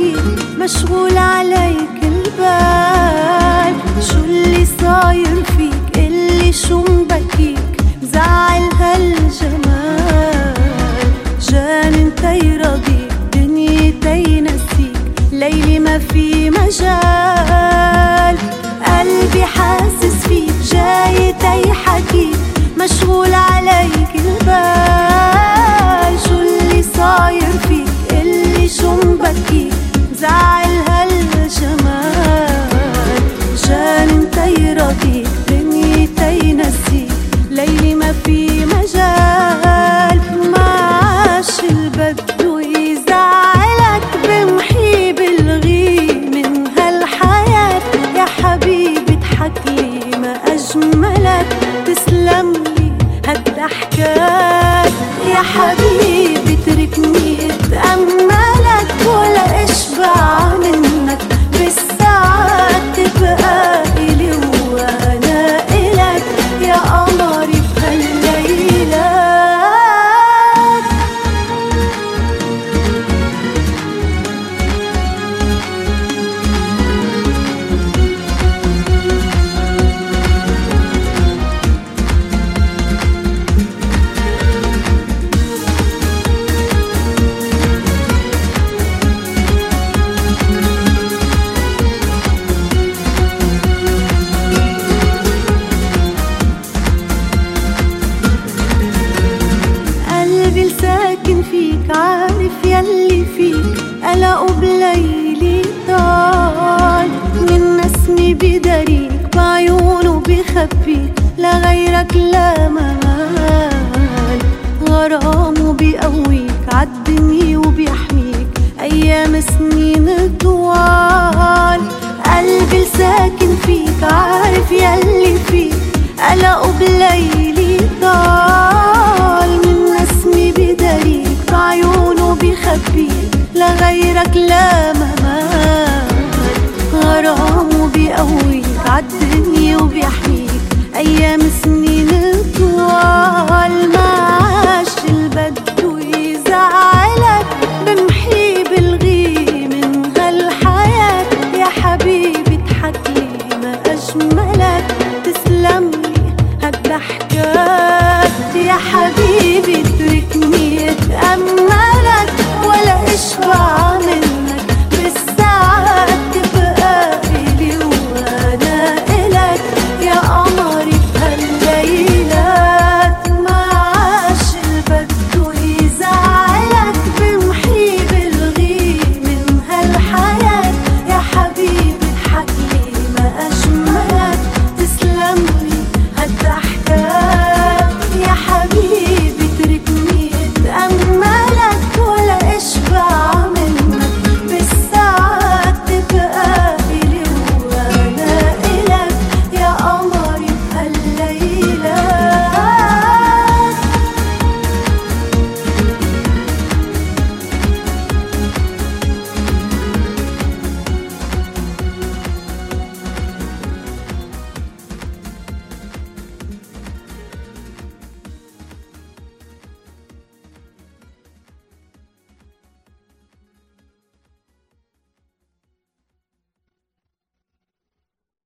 حكيك مشغول عليك البال. شو اللي صاير فيك اللي شو مبكيك مزعل هالجمال؟ جانن تيرضيك دنيا تينسيك ليلي ما في مجال. قلبي حاسس فيك جاي تيحكيك مشغول عليك البال. شو اللي صاير فيك اللي شو مبكيك مزعل هالجمال؟ جانن تيرضيك دنيا تينسيك ليلي ما في مجال. معاش البدو يزعلك بمحي بلغي من هالحياة. يا حبيبي اضحكلي ما أجملك تسلملي هالضحكات. يا حبيبي اتركني اتأملك ولا اشبع منك بالساعات. تبقى إلي وانا إلك يا قمري بهالليلات. قلبي الساكن فيك عارف يلي فيك قلقه بليلي طال. من نسمي بدريك بعيونه بخبيك لغيرك لا مال. غرامه بيقويك عالدنيا وبيحميك أيام سنين طوال. قلبي الساكن فيك عارف يلي فيك قلقه بليلي طال. من نسمي بدريك بعيونه بيخبيك لغيرك لا ممال. غرامه بيقويك عالدنيا وبيحميك أيام سنين طوال.